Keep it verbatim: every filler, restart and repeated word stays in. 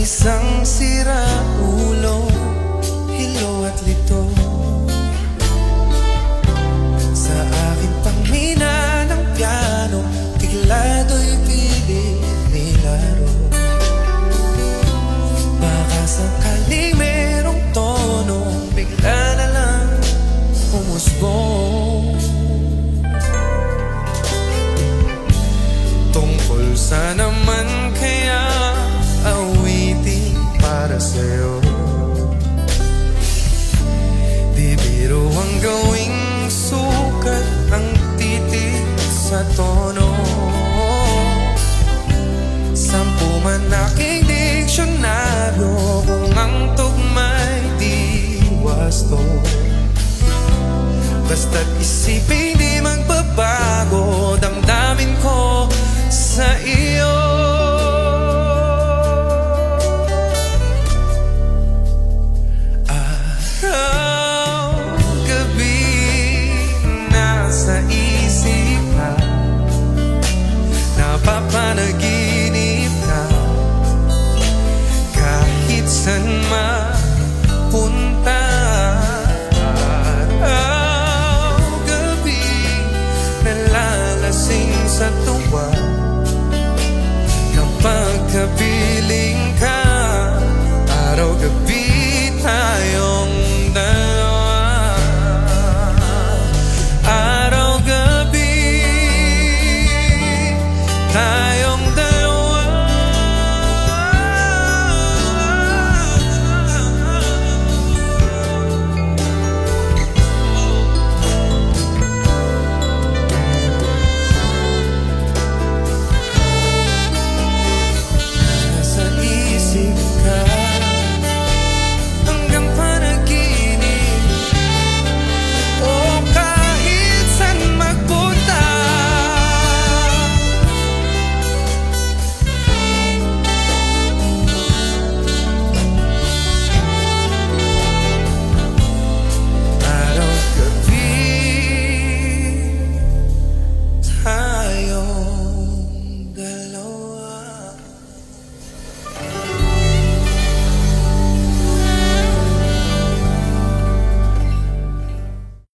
Isang siraulo, hilo at lito sa aking pangmina ng piano, bigla do'y pilit nilaro. Baka sakaling merong tono, bigla na lang umusbong. Tungkol sa naman kaya awitin para sa'yo. Di biro ang gawing sukat ang titik sa tono. Sampu man aking diksyonaryo, kung ang tugma'y di wasto. Basta't isipin di magbabago, damdamin ko sa iyo. Napapanaginip ka kahit saan mapunta. Araw-gabi nalalasing sa tuwa kapag kapiling ka. Araw-gabi tayo